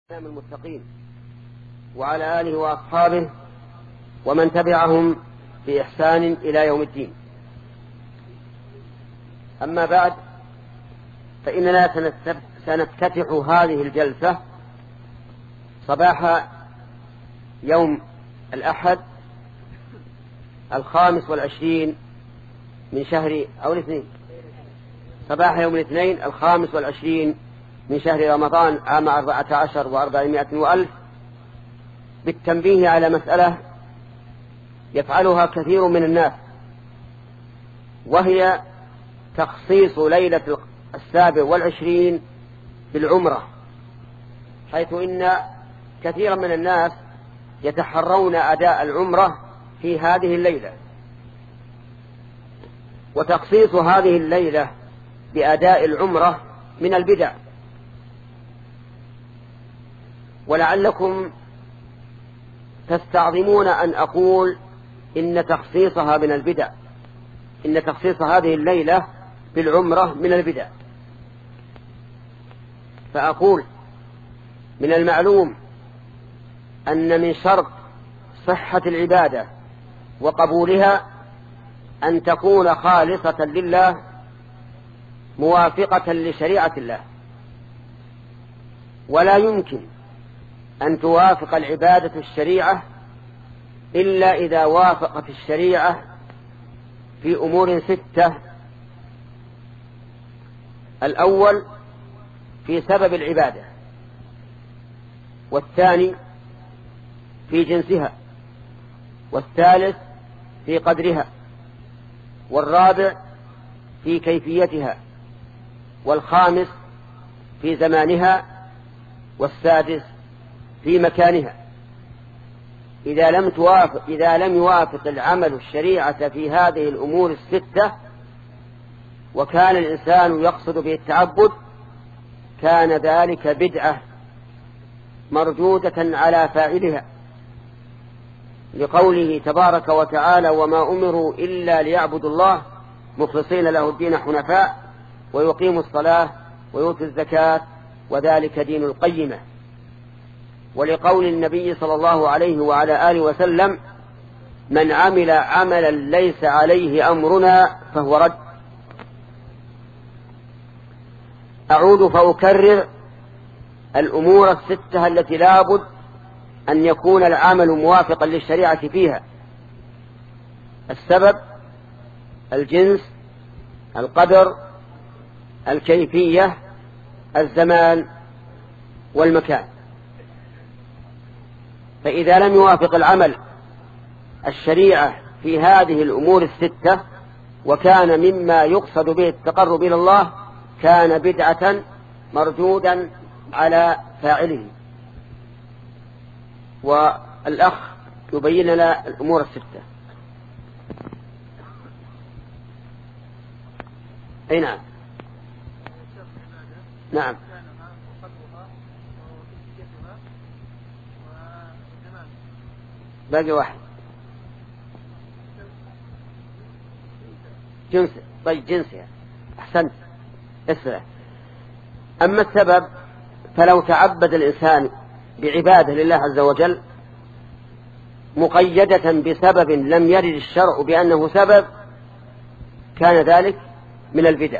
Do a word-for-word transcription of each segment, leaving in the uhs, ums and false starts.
سلام المتقين وعلى آله وأصحابه ومن تبعهم بإحسان إلى يوم الدين. أما بعد، فإننا سنفتتح هذه الجلسة صباح يوم الأحد الخامس والعشرين من شهر أو الاثنين صباح يوم الاثنين الخامس والعشرين من شهر رمضان عام أربعة عشر وأربعمائة وألف، بالتنبيه على مسألة يفعلها كثير من الناس، وهي تخصيص ليلة السابع والعشرين بالعمرة، حيث إن كثيرا من الناس يتحرون أداء العمرة في هذه الليلة. وتخصيص هذه الليلة بأداء العمرة من البدع، ولعلكم تستعظمون أن أقول إن تخصيصها من البدع، إن تخصيص هذه الليلة بالعمرة من البدع. فأقول من المعلوم أن من شرط صحة العبادة وقبولها أن تكون خالصة لله موافقة لشريعة الله، ولا يمكن أن توافق العبادة الشريعة إلا إذا وافقت الشريعة في أمور ستة. الأول في سبب العبادة، والثاني في جنسها، والثالث في قدرها، والرابع في كيفيتها، والخامس في زمانها، والسادس في مكانها. إذا لم توافق إذا لم يوافق العمل الشريعة في هذه الأمور الستة وكان الإنسان يقصد به التعبد، كان ذلك بدعة مردودة على فاعلها، لقوله تبارك وتعالى: وما أمروا إلا ليعبدوا الله مخلصين له الدين حنفاء ويقيموا الصلاة ويؤتوا الزكاة وذلك دين القيمة. ولقول النبي صلى الله عليه وعلى آله وسلم: من عمل عملا ليس عليه أمرنا فهو رد. أعود فأكرر الأمور الستة التي لابد أن يكون العمل موافقا للشريعة فيها: السبب، الجنس، القدر، الكيفية، الزمان، والمكان. فإذا لم يوافق العمل الشريعة في هذه الأمور الستة وكان مما يقصد به التقرب إلى الله، كان بدعة مردودا على فاعله. والأخ يبين لنا الأمور الستة. أي نعم نعم باقي واحد، جنس. طيب جنسها، أحسنت، اسمع. أما السبب فلو تعبد الإنسان بعبادة لله عز وجل مقيدة بسبب لم يرد الشرع بأنه سبب، كان ذلك من البدع.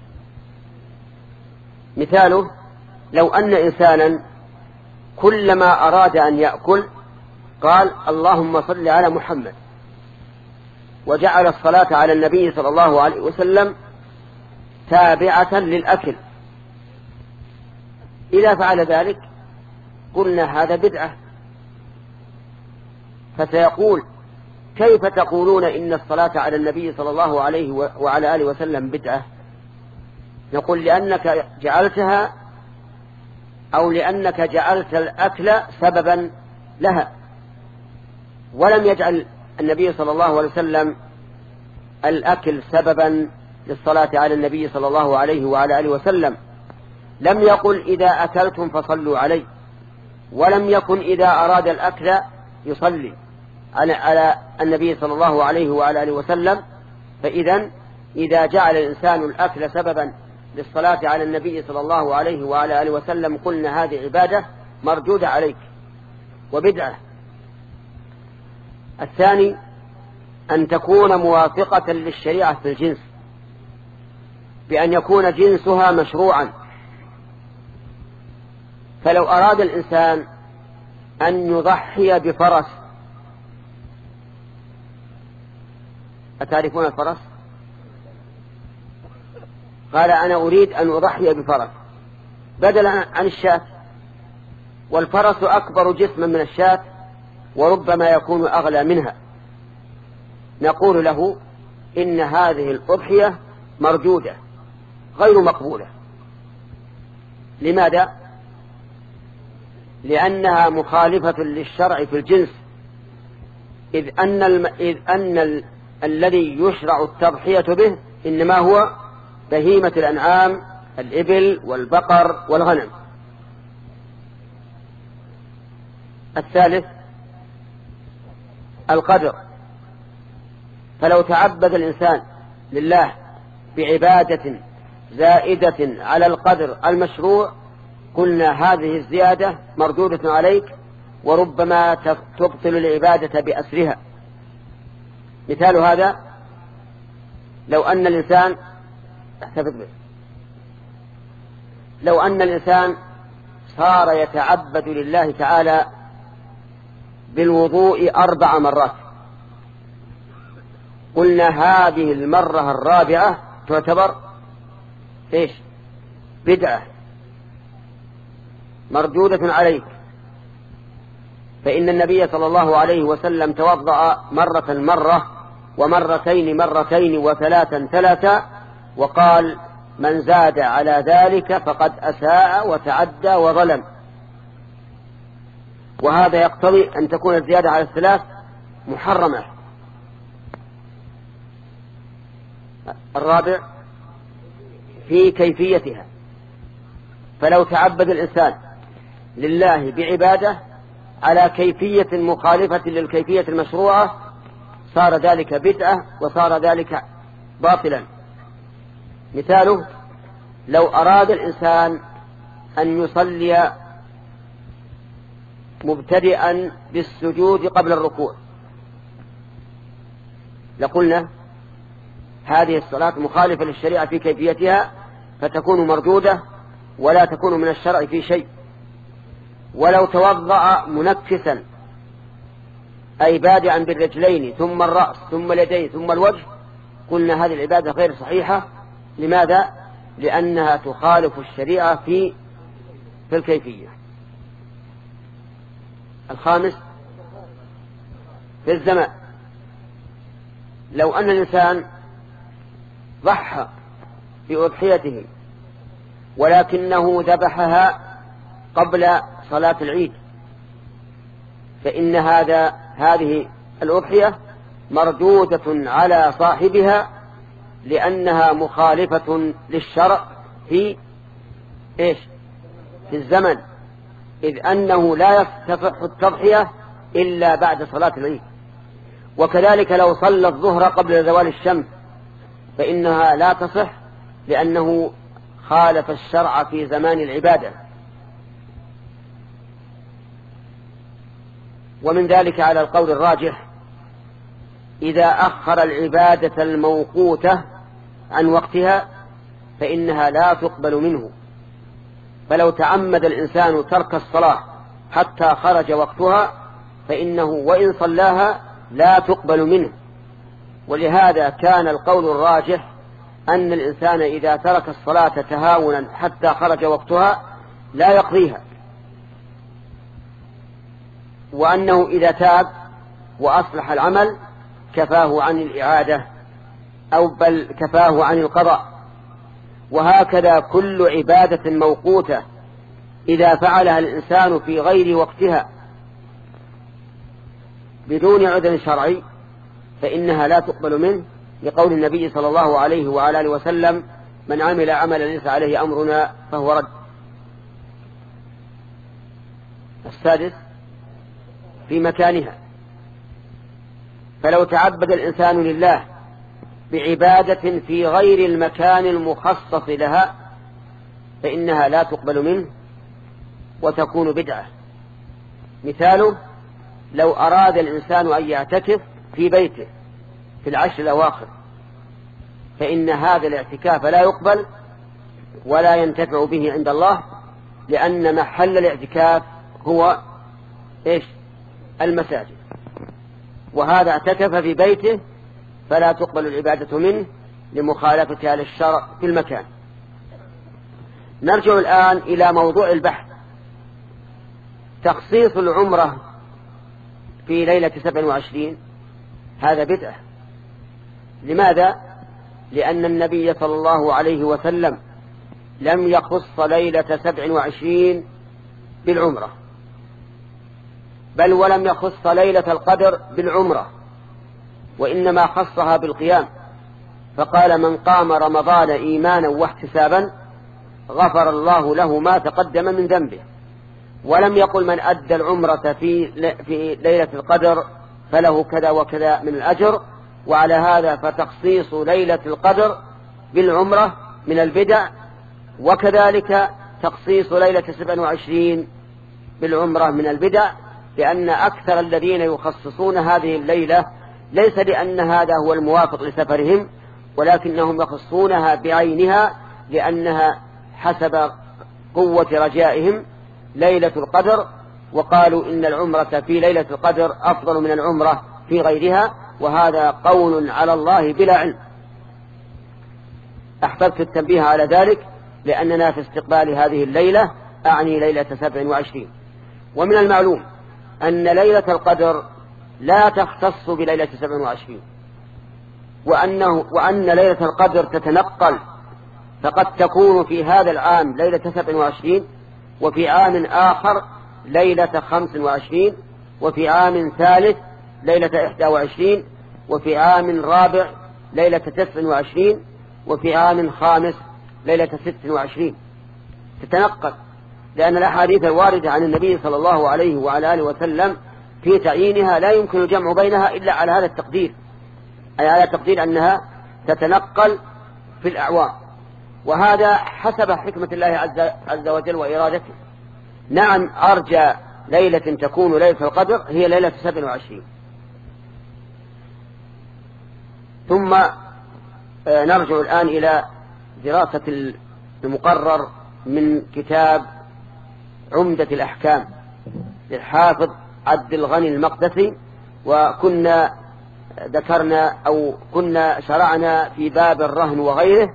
مثاله: لو أن إنسانا كلما أراد أن يأكل قال: اللهم صل على محمد، وجعل الصلاة على النبي صلى الله عليه وسلم تابعة للأكل، إذا فعل ذلك قلنا هذا بدعة. فسيقول: كيف تقولون إن الصلاة على النبي صلى الله عليه وعلى آله وسلم بدعة؟ نقول: لأنك جعلتها أو لأنك جعلت الأكل سببا لها، ولم يجعل النبي صلى الله عليه وسلم الأكل سببا للصلاة على النبي صلى الله عليه وعلى آله وسلم. لم يقل: إذا أكلتم فصلوا علي، ولم يكن إذا أراد الأكل يصلي على النبي صلى الله عليه وعلى آله وسلم. فإذا إذا جعل الإنسان الأكل سببا للصلاة على النبي صلى الله عليه وعلى آله وسلم قلنا هذه عبادة مردودة عليك وبدعة. الثاني أن تكون موافقة للشريعة في الجنس، بأن يكون جنسها مشروعا. فلو أراد الإنسان أن يضحي بفرس، أتعرفون الفرس؟ قال أنا أريد أن أضحي بفرس بدلا عن الشاة، والفرس أكبر جسما من الشاة وربما يكون أغلى منها، نقول له إن هذه الأضحية مردودة غير مقبولة. لماذا؟ لأنها مخالفة للشرع في الجنس، إذ أن, الم... إذ أن ال... الذي يشرع التضحية به إنما هو بهيمة الأنعام، الإبل والبقر والغنم. الثالث القدر. فلو تعبد الإنسان لله بعبادة زائدة على القدر المشروع قلنا هذه الزيادة مردودة عليك وربما تبطل العبادة بأسرها. مثال هذا لو أن الإنسان احتفظ به لو أن الإنسان صار يتعبد لله تعالى بالوضوء أربع مرات، قلنا هذه المرة الرابعة تعتبر إيش؟ بدعة مردودة عليك، فإن النبي صلى الله عليه وسلم توضأ مرة مرة ومرتين مرتين وثلاثا ثلاثا، وقال من زاد على ذلك فقد أساء وتعدى وظلم. وهذا يقتضي أن تكون الزيادة على الثلاث محرمة. الرابع في كيفيتها. فلو تعبد الإنسان لله بعبادة على كيفية مخالفة للكيفية المشروعة صار ذلك بدعة وصار ذلك باطلا. مثاله لو أراد الإنسان أن يصلي مبتدئا بالسجود قبل الركوع لقلنا هذه الصلاة مخالفة للشريعة في كيفيتها فتكون مردودة ولا تكون من الشرع في شيء. ولو توضأ منكسا أي بادعا بالرجلين ثم الرأس ثم اليدين ثم الوجه قلنا هذه العبادة غير صحيحة. لماذا؟ لأنها تخالف الشريعة في في الكيفية. الخامس في الزمان. لو أن الإنسان ضحى بأضحيته ولكنه ذبحها قبل صلاة العيد فإن هذا هذه الأضحية مردودة على صاحبها لأنها مخالفة للشرع في إيش؟ في الزمن، إذ أنه لا يصح التضحية إلا بعد صلاة العيد. وكذلك لو صلى الظهر قبل زوال الشمس فإنها لا تصح لأنه خالف الشرع في زمان العبادة. ومن ذلك على القول الراجح إذا أخر العبادة الموقوتة عن وقتها فإنها لا تقبل منه. فلو تعمد الإنسان ترك الصلاة حتى خرج وقتها فإنه وإن صلاها لا تقبل منه. ولهذا كان القول الراجح أن الإنسان إذا ترك الصلاة تهاونا حتى خرج وقتها لا يقضيها، وأنه إذا تاب وأصلح العمل كفاه عن الإعادة أو بل كفاه عن القضاء. وهكذا كل عبادة موقوتة إذا فعلها الإنسان في غير وقتها بدون عذر شرعي فإنها لا تقبل منه، لقول النبي صلى الله عليه وعلى آله وسلم من عمل عملا ليس عليه أمرنا فهو رد. السادس في مكانها. فلو تعبد الإنسان لله بعبادة في غير المكان المخصص لها فإنها لا تقبل منه، وتكون بدعة. مثاله: لو أراد الإنسان أن يعتكف في بيته في العشر الأواخر فإن هذا الاعتكاف لا يقبل ولا ينتفع به عند الله، لأن محل الاعتكاف هو إيش؟ المساجد، وهذا اعتكف في بيته فلا تقبل العبادة منه لمخالفتها للشرع في المكان. نرجع الآن إلى موضوع البحث: تخصيص العمرة في ليلة سبع وعشرين هذا بدعة. لماذا؟ لأن النبي صلى الله عليه وسلم لم يخص ليلة سبع وعشرين بالعمرة، بل ولم يخص ليلة القدر بالعمرة، وإنما خصها بالقيام، فقال: من قام رمضان إيمانا واحتسابا غفر الله له ما تقدم من ذنبه. ولم يقل: من أدى العمرة في في ليلة القدر فله كذا وكذا من الأجر. وعلى هذا فتخصيص ليلة القدر بالعمرة من البدع، وكذلك تخصيص ليلة سبع وعشرين بالعمرة من البدع، لأن أكثر الذين يخصصون هذه الليلة ليس لأن هذا هو الموافق لسفرهم، ولكنهم يخصونها بعينها لأنها حسب قوة رجائهم ليلة القدر، وقالوا إن العمرة في ليلة القدر أفضل من العمرة في غيرها، وهذا قول على الله بلا علم. أحببت التنبيه على ذلك لأننا في استقبال هذه الليلة، أعني ليلة سبع وعشرين. ومن المعلوم أن ليلة القدر لا تختص بليلة سبع وعشرين، وأنه وأن ليلة القدر تتنقل، فقد تكون في هذا العام ليلة سبع وعشرين، وفي عام آخر ليلة خمس وعشرين، وفي عام ثالث ليلة إحدى وعشرين، وفي عام رابع ليلة تسع وعشرين، وفي عام خامس ليلة ست وعشرين. تتنقل، لأن الأحاديث الواردة عن النبي صلى الله عليه وعلى آله وسلم في تعيينها لا يمكن الجمع بينها إلا على هذا التقدير، أي على تقدير أنها تتنقل في الأعوام، وهذا حسب حكمة الله عز, عز وجل وإرادته. نعم، أرجى ليلة تكون ليلة القدر هي ليلة سبع وعشرين. ثم نرجع الآن إلى دراسة المقرر من كتاب عمدة الأحكام للحافظ عبد الغني المقدسي، وكنا ذكرنا أو كنا شرعنا في باب الرهن وغيره،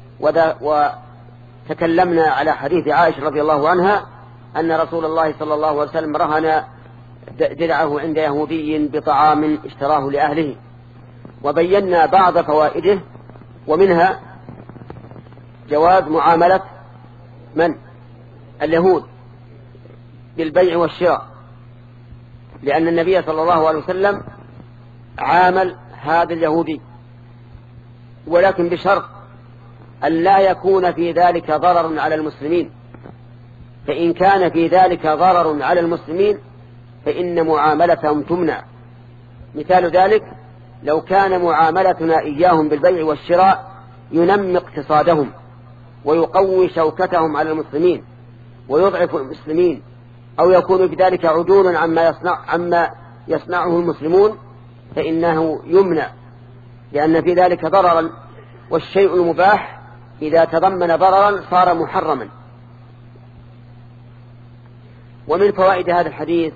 وتكلمنا على حديث عائشة رضي الله عنها أن رسول الله صلى الله عليه وسلم رهن درعه عند يهودي بطعام اشتراه لأهله، وبينا بعض فوائده، ومنها جواز معاملة من؟ اليهود بالبيع والشراء، لأن النبي صلى الله عليه وسلم عامل هذا اليهودي، ولكن بشرط أن لا يكون في ذلك ضرر على المسلمين، فإن كان في ذلك ضرر على المسلمين فإن معاملتهم تمنع. مثال ذلك: لو كان معاملتنا إياهم بالبيع والشراء ينمي اقتصادهم ويقوي شوكتهم على المسلمين ويضعف المسلمين، أو يكون بذلك عدول عما يصنع عما يصنعه المسلمون، فإنه يمنع، لأن في ذلك ضررا، والشيء المباح إذا تضمن ضررا صار محرما. ومن فوائد هذا الحديث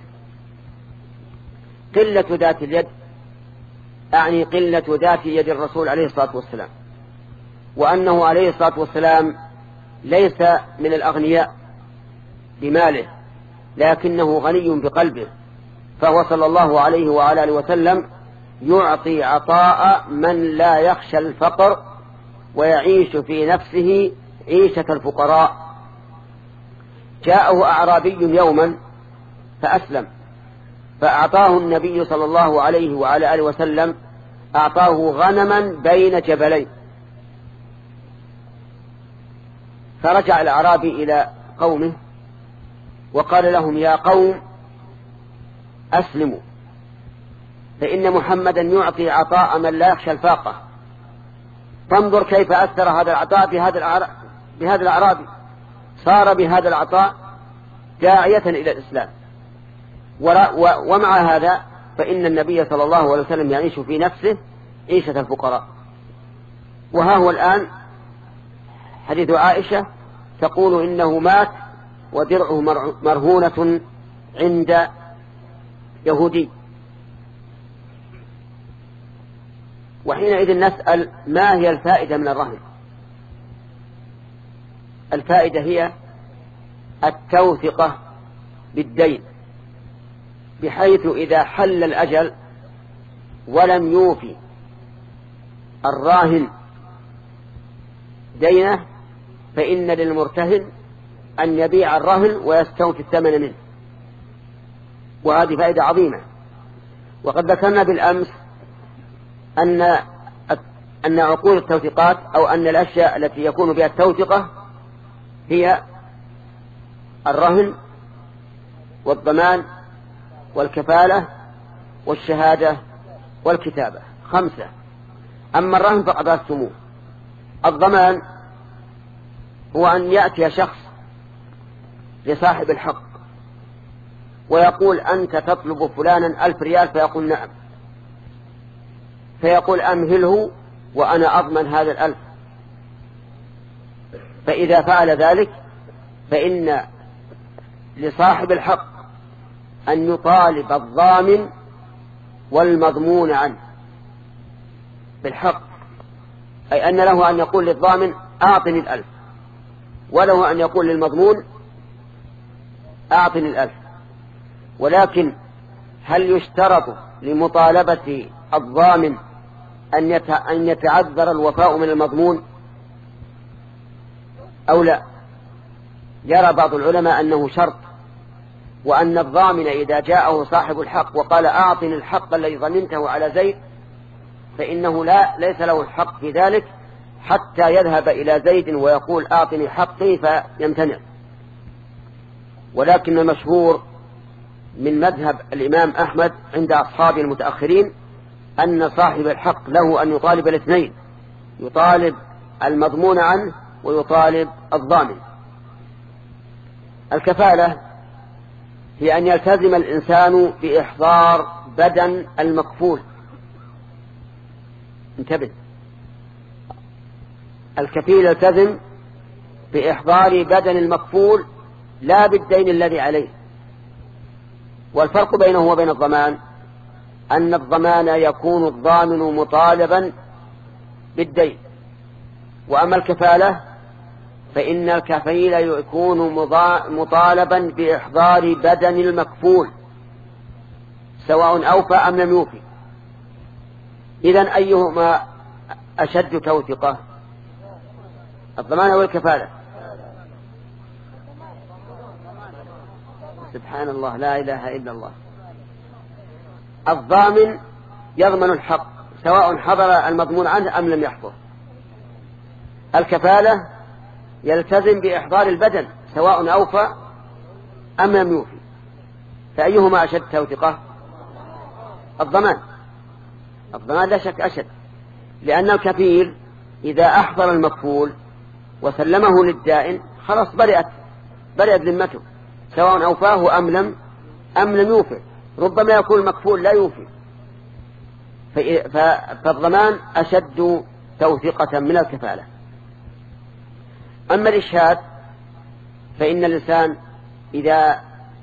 قلة ذات اليد، أعني قلة ذات يد الرسول عليه الصلاة والسلام، وأنه عليه الصلاة والسلام ليس من الأغنياء بماله، لكنه غني بقلبه، فهو صلى الله عليه وعلى آله وسلم يعطي عطاء من لا يخشى الفقر ويعيش في نفسه عيشة الفقراء. جاءه أعرابي يوما فأسلم، فأعطاه النبي صلى الله عليه وعلى آله وسلم أعطاه غنما بين جبلين، فرجع الأعرابي إلى قومه وقال لهم: يا قوم أسلموا، فإن محمدا يعطي عطاء من لا يخشى الفاقة. فانظر كيف أثر هذا العطاء بهذا بهذا الأعرابي، صار بهذا العطاء داعية إلى الإسلام. ومع هذا فإن النبي صلى الله عليه وسلم يعيش في نفسه عيشة الفقراء. وها هو الآن حديث عائشة تقول إنه مات ودرعه مرهونة عند يهودي. وحينئذ نسأل ما هي الفائدة من الرهن؟ الفائدة هي التوثقة بالدين، بحيث إذا حل الأجل ولم يوفي الراهن دينه فإن للمرتهن أن يبيع الرهن ويستوفي الثمن منه، وهذه فائدة عظيمة. وقد ذكرنا بالأمس أن أن عقود التوثيقات أو أن الأشياء التي يكون بها التوثقة هي الرهن والضمان والكفالة والشهادة والكتابة، خمسة. أما الرهن فقد رأستموه. الضمان هو أن يأتي شخص لصاحب الحق ويقول أنت تطلب فلانا ألف ريال، فيقول نعم، فيقول أمهله وأنا أضمن هذا الألف. فإذا فعل ذلك فإن لصاحب الحق أن يطالب الضامن والمضمون عنه بالحق، أي أن له أن يقول للضامن أعطني الألف، وله أن يقول للمضمون أعطني الألف. ولكن هل يشترط لمطالبة الضامن أن يتعذر الوفاء من المضمون أو لا؟ يرى بعض العلماء أنه شرط، وأن الضامن إذا جاءه صاحب الحق وقال أعطني الحق الذي ضمنته على زيد فإنه لا ليس له الحق في ذلك حتى يذهب إلى زيد ويقول أعطني حقي فيمتنع. ولكن المشهور من مذهب الإمام أحمد عند أصحاب المتأخرين أن صاحب الحق له أن يطالب الاثنين، يطالب المضمون عنه ويطالب الضامن. الكفالة هي أن يلتزم الإنسان بإحضار بدن المكفول. انتبه، الكفيل يلتزم بإحضار بدن المكفول لا بالدين الذي عليه. والفرق بينه وبين الضمان أن الضمان يكون الضامن مطالبا بالدين، وأما الكفالة فإن الكفيل يكون مطالبا بإحضار بدن المكفول سواء أوفى أم لم يوفي. إذن أيهما أشد توثقة، الضمان أو الكفالة؟ سبحان الله، لا إله إلا الله. الضامن يضمن الحق سواء حضر المضمون عنه أم لم يحضر. الكفالة يلتزم بإحضار البدن سواء أوفى أم لم يوفي. فأيهما أشد توثقة؟ الضمان. الضمان لا شك أشد، لأن الكفيل إذا أحضر المكفول وسلمه للدائن خلاص برئت برئت ذمته سواء أوفاه أم لم أم لم يوفي. ربما يكون المكفول لا يوفي، فالضمان أشد توثيقة من الكفالة. أما الإشهاد فإن الإنسان إذا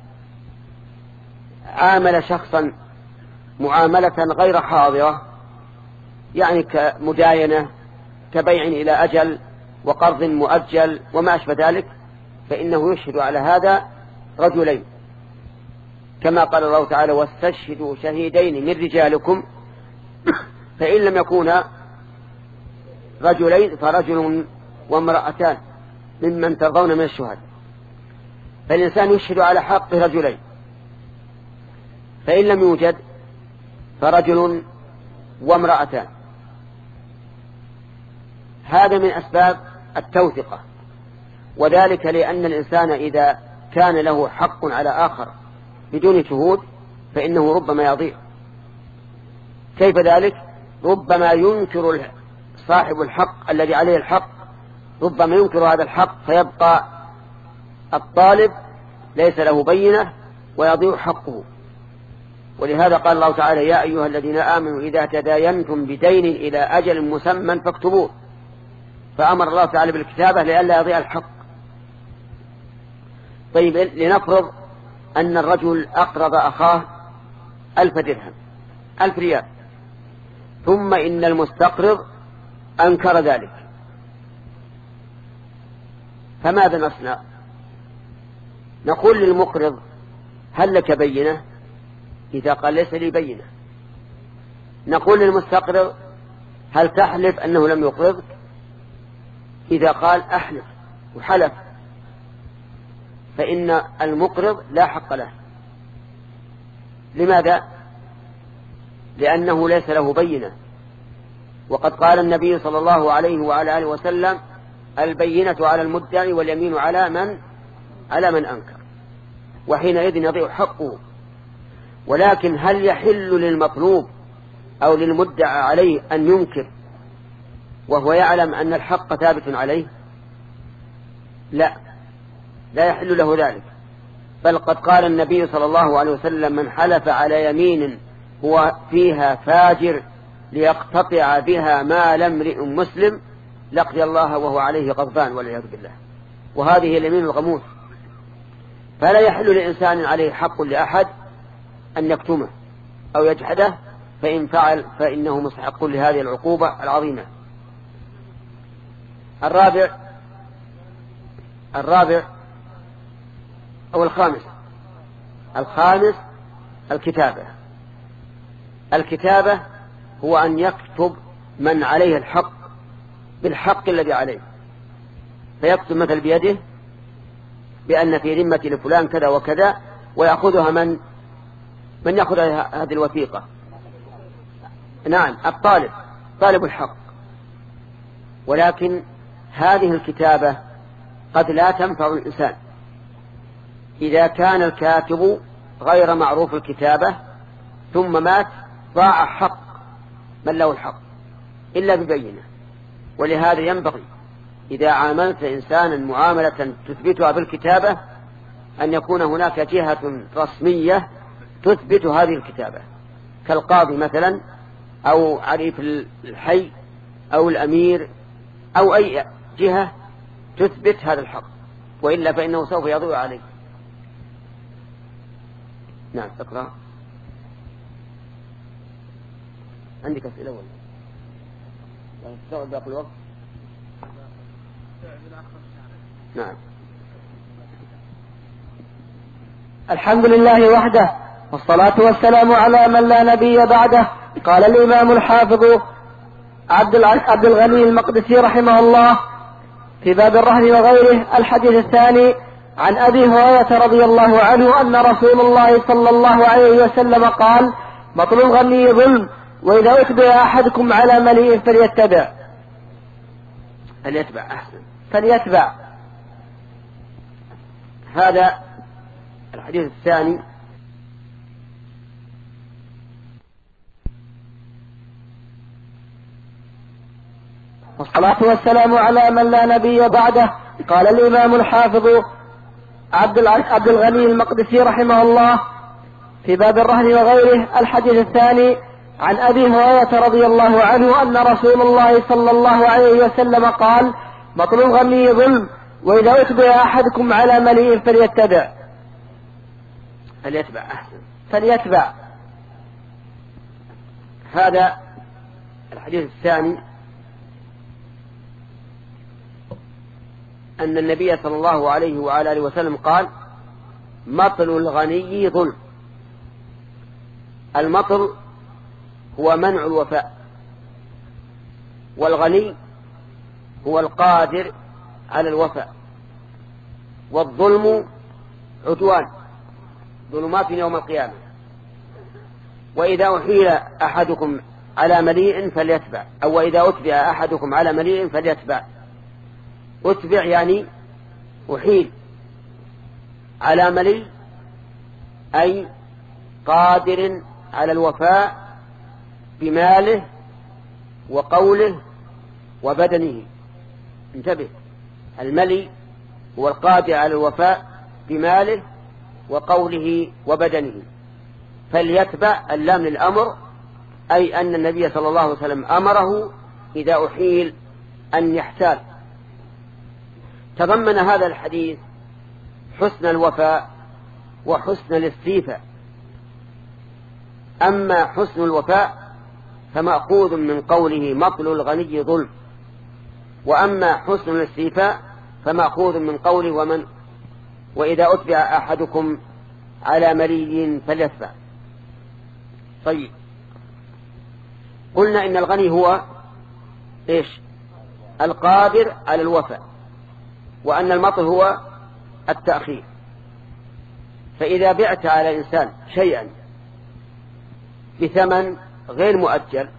عامل شخصا معاملة غير حاضرة، يعني كمداينة كبيع إلى أجل وقرض مؤجل وما أشبه ذلك، فإنه يشهد على هذا رجلين، كما قال الله تعالى واستشهدوا شهيدين من رجالكم، فإن لم يكونا رجلين فرجل وامرأتان ممن ترضون من الشهداء. فالإنسان يشهد على حق رجلين، فإن لم يوجد فرجل وامرأتان. هذا من أسباب التوثقة، وذلك لأن الإنسان إذا كان له حق على آخر بدون شهود فإنه ربما يضيع. كيف ذلك؟ ربما ينكر صاحب الحق الذي عليه الحق، ربما ينكر هذا الحق فيبقى الطالب ليس له بينة ويضيع حقه. ولهذا قال الله تعالى: يا أيها الذين آمنوا إذا تداينتم بدين إلى أجل مسمى فاكتبوه. فأمر الله تعالى بالكتابة لئلا يضيع الحق. طيب، لنفرض أن الرجل أقرض أخاه ألف درهم، ألف ريال، ثم إن المستقرض أنكر ذلك، فماذا نصنع؟ نقول للمقرض: هل لك بينة؟ إذا قال ليس لي بينة، نقول للمستقرض: هل تحلف أنه لم يقرضك؟ إذا قال أحلف وحلف، فإن المقرض لا حق له. لماذا؟ لأنه ليس له بينة، وقد قال النبي صلى الله عليه وعلى آله وسلم: البينة على المدعي واليمين على من على من أنكر، وحينئذ يضيع حقه. ولكن هل يحل للمطلوب أو للمدعى عليه أن ينكر وهو يعلم أن الحق ثابت عليه؟ لا، لا يحل له ذلك. بل قد قال النبي صلى الله عليه وسلم: من حلف على يمين هو فيها فاجر ليقتطع بها مال امرئ مسلم لقي الله وهو عليه غضبان والعياذ بالله. وهذه اليمين الغموس، فلا يحل لإنسان عليه حق لأحد أن يكتمه أو يجحده، فإن فعل فإنه مستحق لهذه العقوبة العظيمة. الرابع الرابع أو الخامس الخامس الكتابة. الكتابة هو أن يكتب من عليه الحق بالحق الذي عليه، فيكتب مثل بيده بأن في ذمة لفلان كذا وكذا، ويأخذها من من يأخذ هذه الوثيقة؟ نعم، الطالب، طالب الحق. ولكن هذه الكتابة قد لا تنفع الإنسان إذا كان الكاتب غير معروف الكتابة ثم مات، ضاع حق من له الحق إلا ببينة. ولهذا ينبغي إذا عاملت إنسانا معاملة تثبتها بالكتابة أن يكون هناك جهة رسمية تثبت هذه الكتابة، كالقاضي مثلا، أو عريف الحي، أو الأمير، أو أي جهة تثبت هذا الحق، وإلا فإنه سوف يضيع عليه. نعم، اقرأ. عندك أسئلة ولا لا تستوعب باقي الوقت؟ نعم. الحمد لله وحده، والصلاة والسلام على من لا نبي بعده. قال الإمام الحافظ عبد الغني المقدسي رحمه الله في باب الرهن وغيره: الحديث الثاني عن أبي هريرة رضي الله عنه أن رسول الله صلى الله عليه وسلم قال: مطل الغني ظلم، وإذا أتبع أحدكم على مليء فليتبع فليتبع أحسن فليتبع هذا الحديث الثاني والصلاة والسلام على من لا نبي بعده. قال الإمام الحافظ عبد الغني المقدسي رحمه الله في باب الرهن وغيره: الحديث الثاني عن أبي هريرة رضي الله عنه أن رسول الله صلى الله عليه وسلم قال: مطل الغني ظلم، وإذا أتبع أحدكم على مليء فليتبع فليتبع أحسن فليتبع هذا الحديث الثاني أن النبي صلى الله عليه وعلى آله وسلم قال: مطل الغني ظلم. المطل هو منع الوفاء، والغني هو القادر على الوفاء، والظلم عدوان، ظلمات يوم القيامة. وإذا أحيل أحدكم على مليء فليتبع، أو إذا أتبع أحدكم على مليء فليتبع. أتبع يعني أحيل، على مليء أي قادر على الوفاء بماله وقوله وبدنه. انتبه، الملي هو القادر على الوفاء بماله وقوله وبدنه، فليتبع اللام للأمر، أي أن النبي صلى الله عليه وسلم أمره إذا أحيل أن يحتال. تضمن هذا الحديث حسن الوفاء وحسن الاستيفاء. أما حسن الوفاء فمأخوذ من قوله مطل الغني ظلم، وأما حسن الاستيفاء فمأخوذ من قوله ومن وإذا أتبع أحدكم على ملي فليتبع. طيب، قلنا إن الغني هو إيش؟ القادر على الوفاء، وأن المطل هو التأخير. فإذا بعت على إنسان شيئا بثمن غير مؤجل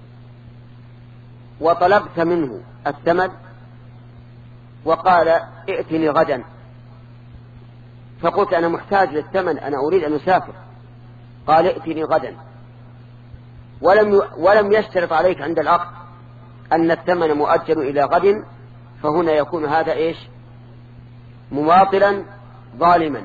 وطلبت منه الثمن وقال ائتني غدا، فقلت أنا محتاج للثمن، أنا أريد أن أسافر، قال ائتني غدا، ولم ولم يشترط عليك عند العقد أن الثمن مؤجل إلى غد، فهنا يكون هذا إيش؟ مماطلا ظالما.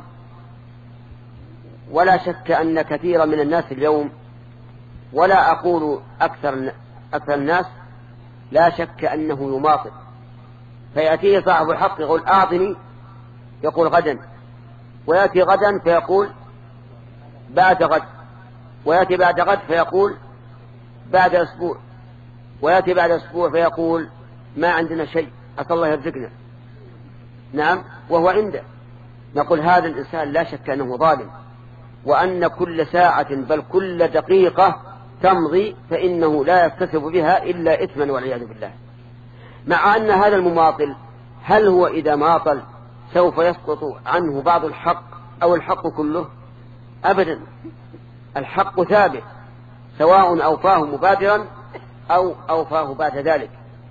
ولا شك أن كثيرا من الناس اليوم، ولا أقول أكثر أكثر الناس، لا شك أنه يماطل، فيأتيه صاحب الحق يقول أعطني، يقول غدا، ويأتي غدا فيقول بعد غد، ويأتي بعد غد فيقول بعد أسبوع، ويأتي بعد أسبوع فيقول ما عندنا شيء، أسأل الله يرزقنا. نعم، وهو عنده. نقول هذا الإنسان لا شك أنه ظالم، وأن كل ساعة بل كل دقيقة تمضي فإنه لا يكتسب بها إلا إثما والعياذ بالله. مع أن هذا المماطل، هل هو إذا ماطل سوف يسقط عنه بعض الحق أو الحق كله؟ أبدا، الحق ثابت، سواء أوفاه مبادرا أو أوفاه بعد ذلك.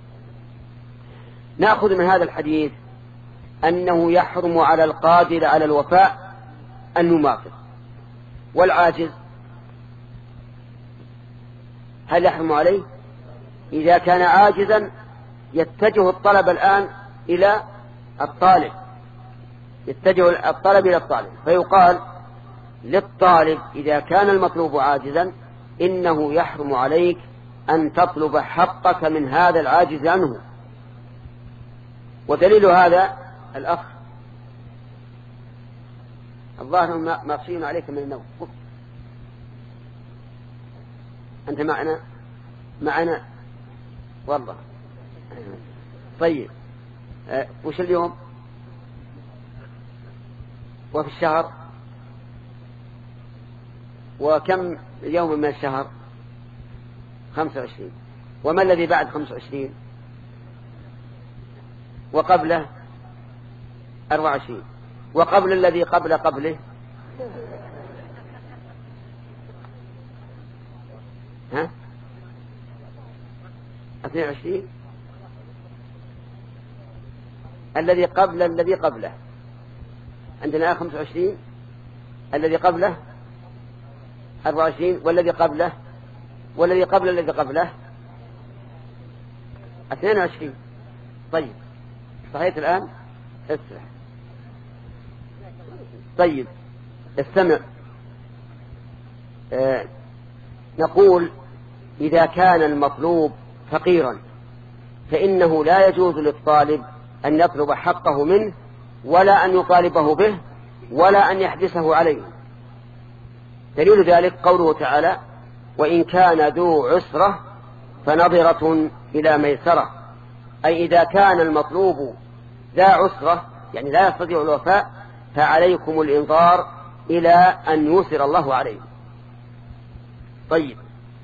نأخذ من هذا الحديث أنه يحرم على القادر على الوفاء أن يماطل، والعاجز هل يحرم عليه؟ إذا كان عاجزا يتجه الطلب الآن إلى الطالب، يتجه الطلب إلى الطالب، فيقال للطالب إذا كان المطلوب عاجزا إنه يحرم عليك أن تطلب حقك من هذا العاجز عنه. ودليل هذا الأخ الظاهر مغشي عليك من النوم، أنت معنا معنا والله. طيب، أه وش اليوم وفي الشهر وكم يوم من الشهر؟ خمسة وعشرين. وما الذي بعد خمسة وعشرين؟ وقبله أربعة وعشرين. وقبل الذي قبل قبله ها اثنين وعشرين. الذي قبل الذي قبله عندنا خمسة وعشرين، الذي قبله أربعة وعشرين، والذي قبله والذي قبل الذي قبله اثنين وعشرين. طيب، صحيت الآن؟ اسرح. طيب، استمع. آه نقول إذا كان المطلوب فقيرا فإنه لا يجوز للطالب أن يطلب حقه منه، ولا أن يطالبه به، ولا أن يحبسه عليه. دليل ذلك قوله تعالى وإن كان ذو عسرة فنظرة إلى ميسرة، أي إذا كان المطلوب ذا عسرة يعني لا يستطيع الوفاء فعليكم الإنظار إلى أن يسر الله عليه. طيب،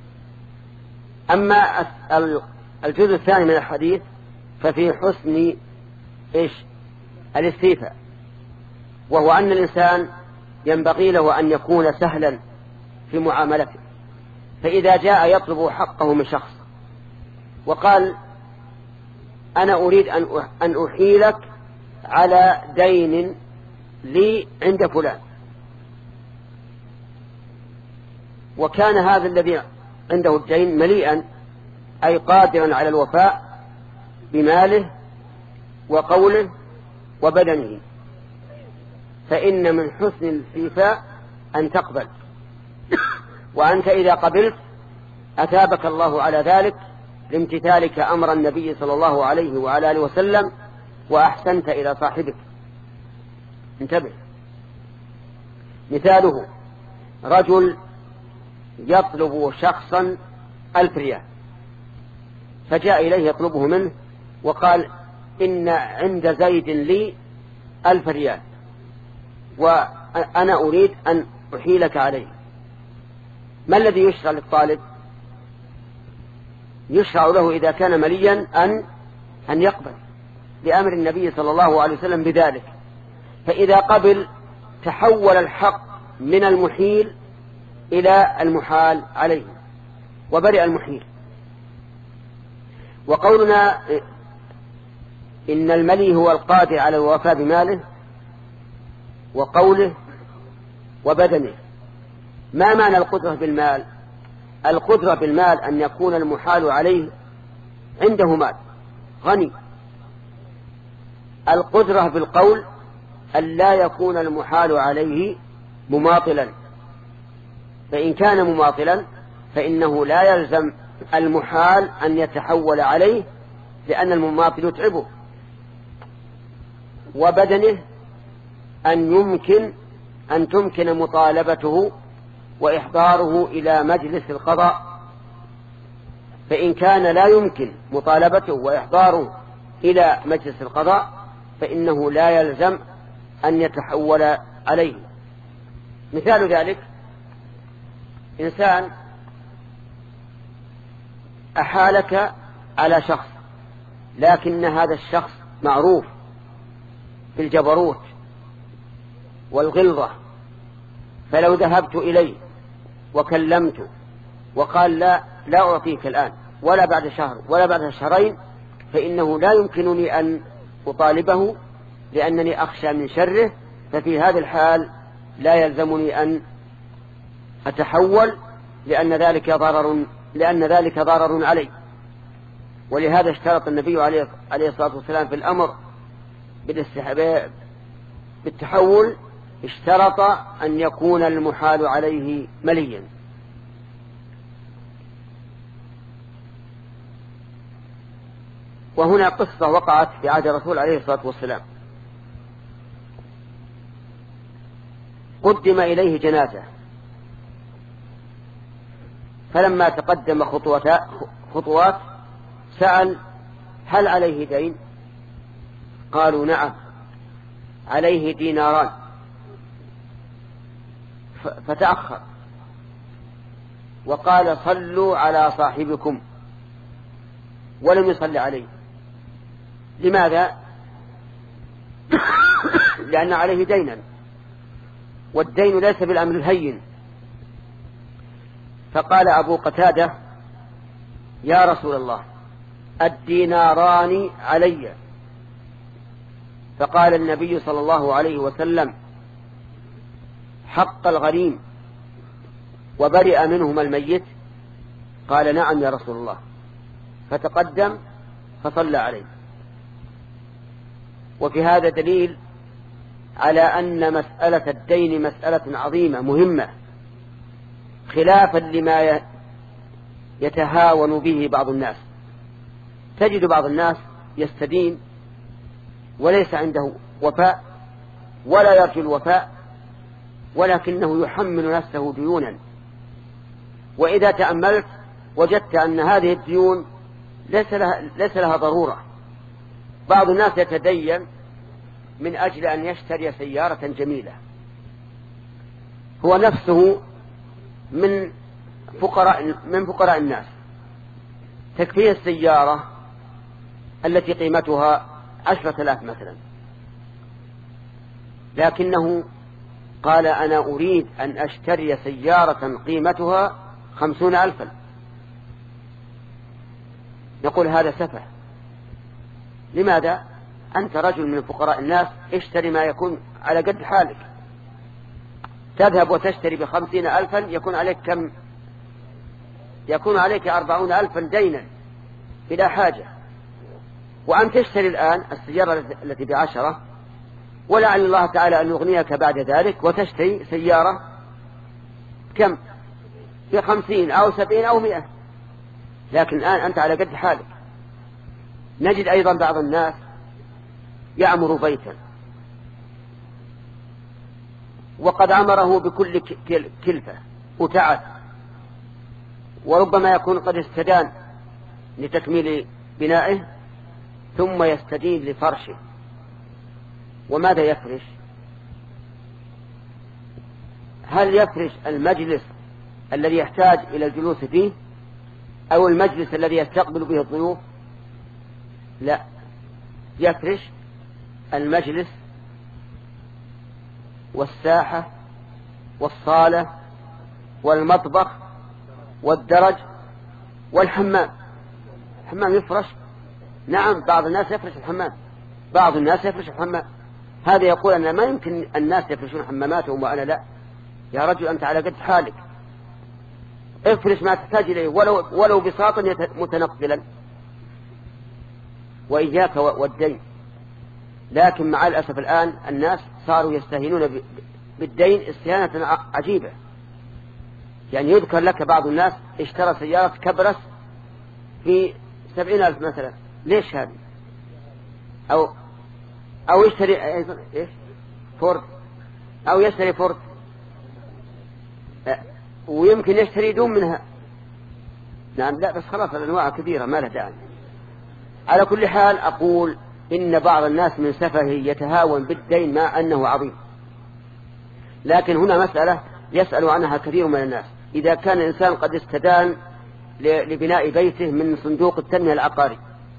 أما الجزء الثاني من الحديث ففي حسن إيش؟ الاستيفاء، وهو أن الإنسان ينبغي له أن يكون سهلا في معاملته. فإذا جاء يطلب حقه من شخص وقال أنا أريد أن أحيلك على دين لي عند فلان، وكان هذا الذي عنده الدين مليئا أي قادرا على الوفاء بماله وقوله وبدنه، فإن من حسن الاستيفاء أن تقبل، وأنت إذا قبلت أثابك الله على ذلك لامتثالك أمر النبي صلى الله عليه وعلى آله وسلم، وأحسنت إلى صاحبك. انتبه. مثاله رجل يطلب شخصا ألف ريال، فجاء إليه يطلبه منه وقال إن عند زيد لي ألف ريال وأنا أريد أن أحيلك عليه. ما الذي يشرع للطالب؟ يشرع له إذا كان مليا أن أن يقبل بأمر النبي صلى الله عليه وسلم بذلك، فإذا قبل تحول الحق من المحيل إلى المحال عليه وبرئ المحيل. وقولنا إن الملي هو القادر على الوفاء بماله وقوله وبدنه، ما معنى القدرة بالمال؟ القدرة بالمال أن يكون المحال عليه عنده مال غني. القدرة بالقول أن لا يكون المحال عليه مماطلا، فإن كان مماطلا فإنه لا يلزم المحال أن يتحول عليه لأن المماطل يتعبه. وبدنه أن يمكن أن تمكن مطالبته وإحضاره إلى مجلس القضاء، فإن كان لا يمكن مطالبته وإحضاره إلى مجلس القضاء فإنه لا يلزم أن يتحول عليه. مثال ذلك إنسان أحالك على شخص، لكن هذا الشخص معروف بالجبروت والغلظة، فلو ذهبت إليه وكلمته وقال لا لا أعطيك الآن ولا بعد شهر ولا بعد شهرين، فإنه لا يمكنني أن أطالبه لأنني أخشى من شره، ففي هذا الحال لا يلزمني أن أتحول لأن ذلك ضرر لأن ذلك ضرر علي. ولهذا اشترط النبي عليه الصلاة والسلام في الأمر بالاستحباب بالتحول، اشترط أن يكون المحال عليه مليا. وهنا قصة وقعت في عهد الرسول عليه الصلاة والسلام. قدم إليه جنازة، فلما تقدم خطوات سأل هل عليه دين؟ قالوا نعم عليه ديناران، فتأخر وقال صلوا على صاحبكم، ولم يصل عليه. لماذا؟ لأن عليه دينا، والدين ليس بالأمر الهين. فقال أبو قتادة يا رسول الله الديناران علي. فقال النبي صلى الله عليه وسلم حق الغريم وبرئ منهما الميت؟ قال نعم يا رسول الله. فتقدم فصلى عليه. وفي هذا دليل على أن مسألة الدين مسألة عظيمة مهمة، خلافا لما يتهاون به بعض الناس. تجد بعض الناس يستدين وليس عنده وفاء ولا يرجو الوفاء، ولكنه يحمل نفسه ديونا، وإذا تأملت وجدت أن هذه الديون ليس لها, ليس لها ضرورة. بعض الناس يتدين من أجل أن يشتري سيارة جميلة، هو نفسه من فقراء من فقراء الناس، تكفيه السيارة التي قيمتها عشرة آلاف مثلا، لكنه قال أنا أريد أن أشتري سيارة قيمتها خمسون ألفا. نقول هذا سفه. لماذا؟ أنت رجل من فقراء الناس، اشتري ما يكون على قد حالك. تذهب وتشتري بخمسين ألفا يكون عليك كم؟ يكون عليك أربعون ألفا دينا بلا حاجة. وأن تشتري الآن السيارة التي بعشرة ولعل الله تعالى أن يغنيك بعد ذلك وتشتري سيارة كم بخمسين أو سبعين أو مئة، لكن الآن أنت على قد حالك. نجد أيضا بعض الناس يعمر بيتا وقد عمره بكل كلفة وتعب، وربما يكون قد استدان لتكميل بنائه، ثم يستدين لفرشه. وماذا يفرش؟ هل يفرش المجلس الذي يحتاج إلى الجلوس فيه أو المجلس الذي يستقبل به الضيوف؟ لا، يفرش المجلس والساحة والصالة والمطبخ والدرج والحمام. الحمام يفرش؟ نعم، بعض الناس يفرش الحمام، بعض الناس يفرش الحمام. هذا يقول أن ما يمكن الناس يفرشون حماماتهم وأنا لا. يا رجل أنت على قد حالك، افرش ما تحتاج إليه ولو, ولو بساط متنقلا. وإياك والدين. لكن مع الأسف الآن الناس صاروا يستهينون بالدين استهانة عجيبة. يعني يذكر لك بعض الناس اشترى سيارة كبرس في سبعين ألف مثلا، ليش هذه؟ أو أو يشتري إيش فورد، أو يشتري فورد ويمكن يشتري دون منها. نعم، لا بس خلاص الأنواع كبيرة ما لها داعي. على كل حال أقول إن بعض الناس من سفهه يتهاون بالدين مع أنه عظيم. لكن هنا مسألة يسأل عنها كثير من الناس. إذا كان الإنسان قد استدان لبناء بيته من صندوق التنمية العقاري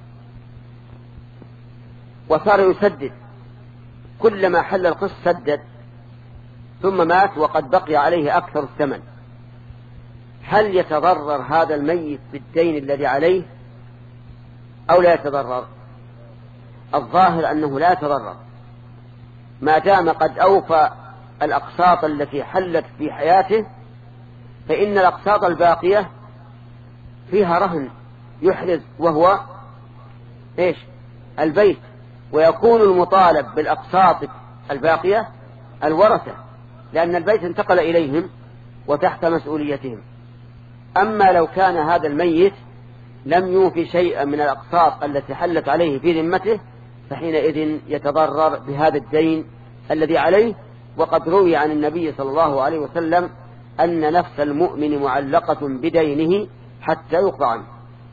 وصار يسدد، كلما حل القسط سدد، ثم مات وقد بقي عليه أكثر الثمن، هل يتضرر هذا الميت بالدين الذي عليه أو لا يتضرر؟ الظاهر أنه لا يتضرر ما دام قد أوفى الأقساط التي حلت في حياته، فإن الأقساط الباقية فيها رهن يحرز وهو إيش؟ البيت، ويكون المطالب بالأقساط الباقية الورثة، لأن البيت انتقل إليهم وتحت مسؤوليتهم. أما لو كان هذا الميت لم يوفي شيئا من الأقساط التي حلت عليه في ذمته، فحينئذ يتضرر بهذا الدين الذي عليه. وقد روي عن النبي صلى الله عليه وسلم أن نفس المؤمن معلقة بدينه حتى يقضى عنه.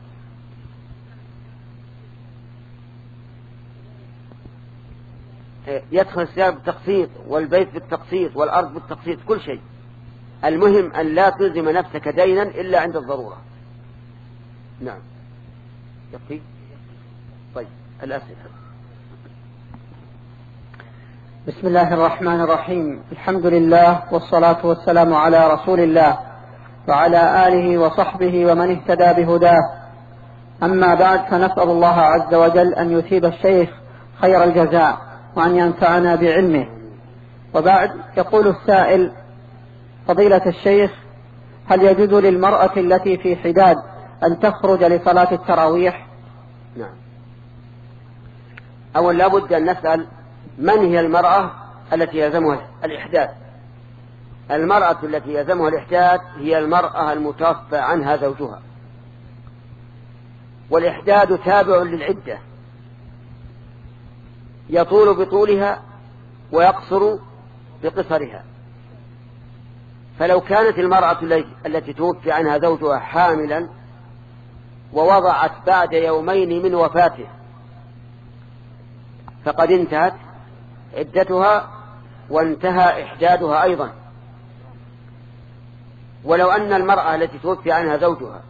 يدخل السيارة بالتقسيط والبيت بالتقسيط والأرض بالتقسيط، كل شيء. المهم أن لا تلزم نفسك دينا إلا عند الضرورة. نعم يكفي. طيب الأسئلة. بسم الله الرحمن الرحيم. الحمد لله والصلاة والسلام على رسول الله وعلى آله وصحبه ومن اهتدى بهداه. أما بعد، فنسأل الله عز وجل أن يثيب الشيخ خير الجزاء وأن ينفعنا بعلمه. وبعد، يقول السائل: فضيلة الشيخ، هل يجوز للمرأة التي في حداد أن تخرج لصلاة التراويح؟ نعم. أولا لابد أن نسأل من هي المرأة التي يلزمها الإحداد. المرأة التي يلزمها الإحداد هي المرأة المتوفى عنها زوجها، والإحداد تابع للعدة، يطول بطولها ويقصر بقصرها. فلو كانت المرأة التي توفي عنها زوجها حاملا ووضعت بعد يومين من وفاته فقد انتهت عدتها وانتهى إحدادها أيضا. ولو أن المرأة التي توفي عنها زوجها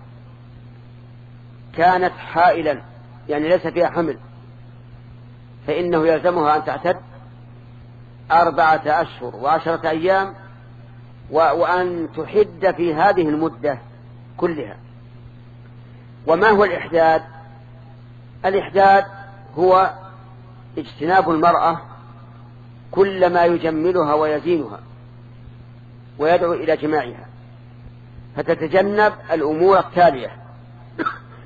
كانت حائلا، يعني ليس فيها حمل، فإنه يلزمها أن تعتد أربعة أشهر وعشرة أيام، وأن تحد في هذه المدة كلها. وما هو الإحداد؟ الإحداد هو اجتناب المرأة كل ما يجملها ويزينها ويدعو إلى جماعها، فتتجنب الأمور التالية: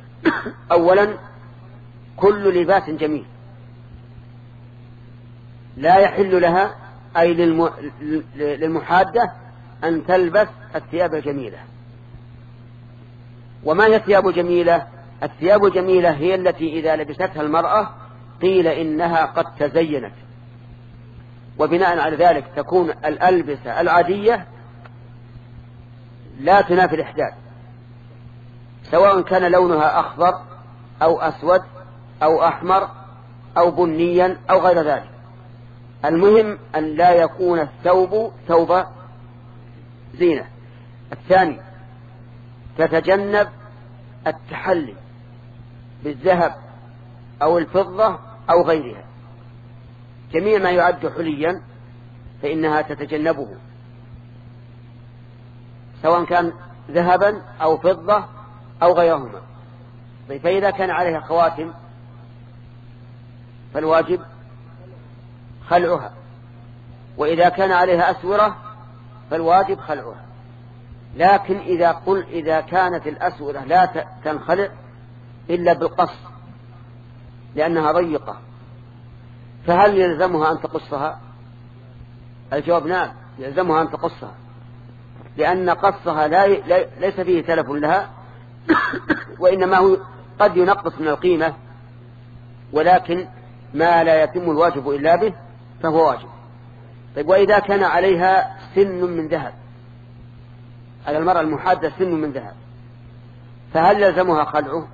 أولا، كل لباس جميل، لا يحل لها أي للمحادة أن تلبس الثياب الجميلة. وما هي الثياب الجميلة؟ الثياب الجميلة هي التي إذا لبستها المرأة قيل إنها قد تزينت، وبناء على ذلك تكون الألبسة العادية لا تنافي الإحداث، سواء كان لونها أخضر أو أسود أو أحمر أو بنيا أو غير ذلك. المهم أن لا يكون الثوب ثوب زينة. الثاني تتجنب التحلي بالذهب أو الفضة أو غيرها، جميع ما يعد حليا فإنها تتجنبه، سواء كان ذهبا أو فضة أو غيرهما. فإذا كان عليها خواتم فالواجب خلعها، وإذا كان عليها أسورة فالواجب خلعها. لكن إذا قل إذا كانت الأسورة لا تنخلع إلا بالقص لأنها ضيقة، فهل يلزمها أن تقصها؟ الجواب نعم، يلزمها أن تقصها، لأن قصها لا ليس فيه تلف لها وإنما هو قد ينقص من القيمة، ولكن ما لا يتم الواجب إلا به فهو واجب. طيب وإذا كان عليها سن من ذهب، على المرأة المحادة سن من ذهب، فهل يلزمها خلعه؟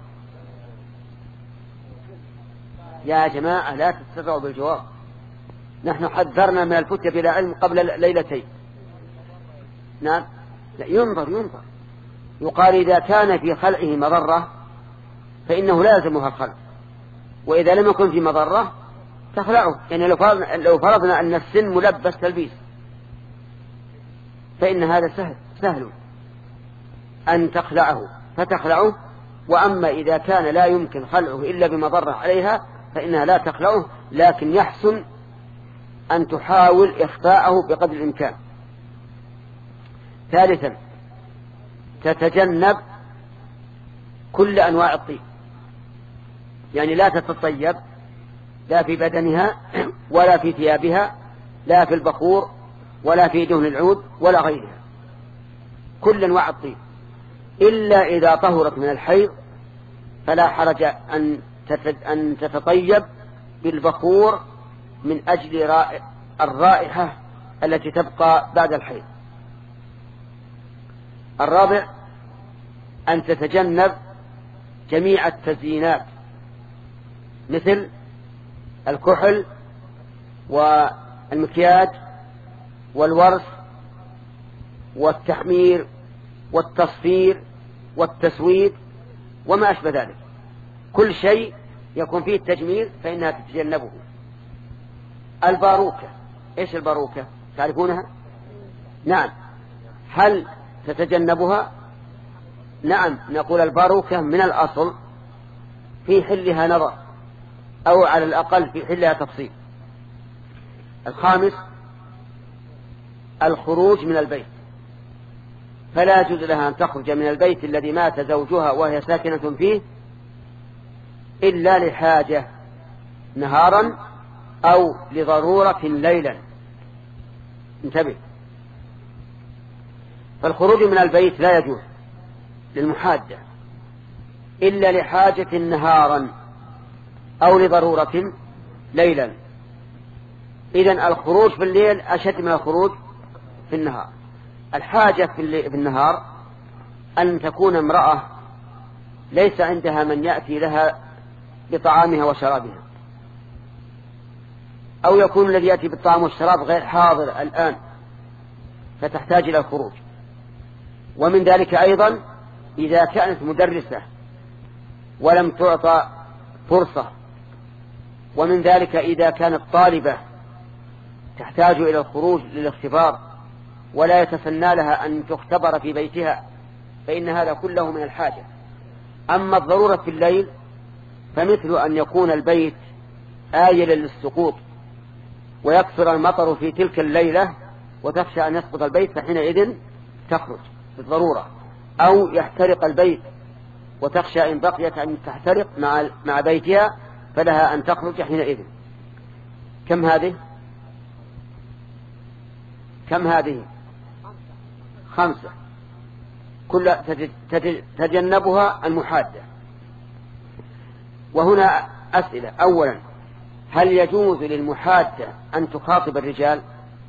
يا جماعة لا تستطيعوا بالجواب، نحن حذرنا من الفتية بلا علم قبل ليلتين. نعم، لا ينظر ينظر يقال إذا كان في خلعه مضرة فإنه لا يلزمها الخلع، وإذا لم يكن في مضرة تخلعه. يعني لو فرضنا أن السن ملبس تلبيس فإن هذا سهل سهل أن تخلعه فتخلعه. وأما إذا كان لا يمكن خلعه إلا بمضرة عليها فإنها لا تخلعه، لكن يحسن أن تحاول إخفاءه بقدر الإمكان. ثالثا تتجنب كل أنواع الطيب، يعني لا تتطيب لا في بدنها ولا في ثيابها، لا في البخور ولا في دهن العود ولا غيرها، كل أنواع الطيب، إلا إذا طهرت من الحيض فلا حرج أن أن تتطيب بالبخور من أجل الرائحة التي تبقى بعد الحيض. الرابع أن تتجنب جميع التزيينات مثل الكحل والمكياج والورس والتحمير والتصفير والتسويد وما أشبه ذلك، كل شيء يكون فيه التجميل فإنها تتجنبه. الباروكة، إيش الباروكة؟ تعرفونها؟ نعم. هل تتجنبها؟ نعم، نقول الباروكة من الأصل في حلها نظر، أو على الأقل في حلها تفصيل. الخامس الخروج من البيت، فلا يجوز لها أن تخرج من البيت الذي مات زوجها وهي ساكنة فيه إلا لحاجة نهارا أو لضرورة ليلا. انتبه، فالخروج من البيت لا يجوز للمحادة إلا لحاجة نهارا أو لضرورة ليلا. إذن الخروج في الليل أشد من الخروج في النهار. الحاجة في النهار أن تكون امرأة ليس عندها من يأتي لها بطعامها وشرابها، أو يكون الذي يأتي بالطعام والشراب غير حاضر الآن فتحتاج إلى الخروج. ومن ذلك أيضا إذا كانت مدرسة ولم تعطى فرصة، ومن ذلك إذا كانت طالبة تحتاج إلى الخروج للاختبار ولا يتسنى لها أن تختبر في بيتها، فإن هذا كله من الحاجة. أما الضرورة في الليل فمثل أن يكون البيت آيلا للسقوط ويكثر المطر في تلك الليلة وتخشى أن يسقط البيت، فحينئذ تخرج بالضرورة. أو يحترق البيت وتخشى إن بقيت أن تحترق مع مع بيتها فلها أن تخرج حينئذ. كم هذه؟ كم هذه؟ خمسة، كل تجنبها المحادة. وهنا أسئلة. أولا، هل يجوز للمحادة أن تخاطب الرجال؟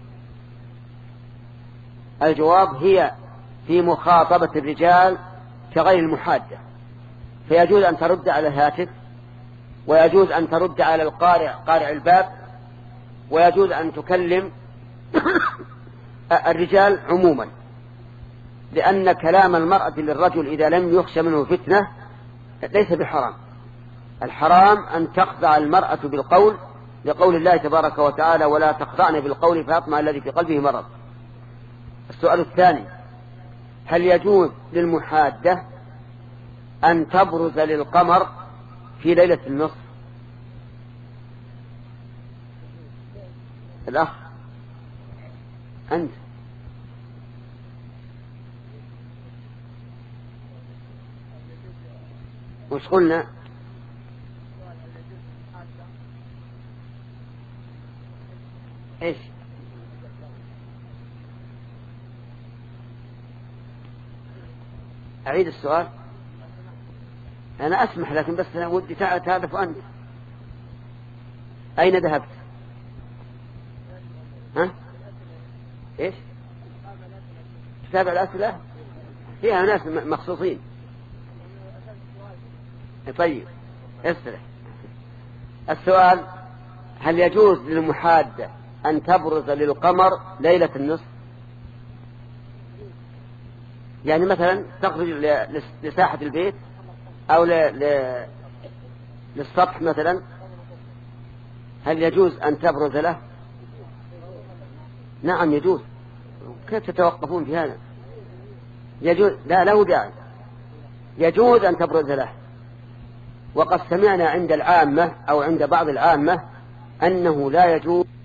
الجواب هي في مخاطبة الرجال كغير المحادة، فيجوز أن ترد على الهاتف، ويجوز أن ترد على القارئ قارئ الباب، ويجوز أن تكلم الرجال عموما، لأن كلام المرأة للرجل إذا لم يخشى منه فتنة ليس بحرام. الحرام أن تخضع المرأة بالقول، لقول الله تبارك وتعالى: ولا تخضعن بالقول فيطمع الذي في قلبه مرض. السؤال الثاني: هل يجوز للمحادة أن تبرز للقمر في ليلة النصف؟ الأخ أنت وش قلنا؟ إيش؟ أعيد السؤال. أنا أسمح، لكن بس أنا ودي تعرف أنت أين ذهبت؟ ها؟ إيش؟ كتاب الأسئلة فيها ناس مخصوصين. طيب استرح. السؤال: هل يجوز للمحادة أن تبرز للقمر ليلة النصف؟ يعني مثلا تخرج لساحة البيت أو للسطح مثلا، هل يجوز أن تبرز له؟ نعم يجوز. كيف تتوقفون في هذا؟ يجوز. لا له داعي، يجوز أن تبرز له. وقد سمعنا عند العامة أو عند بعض العامة أنه لا يجوز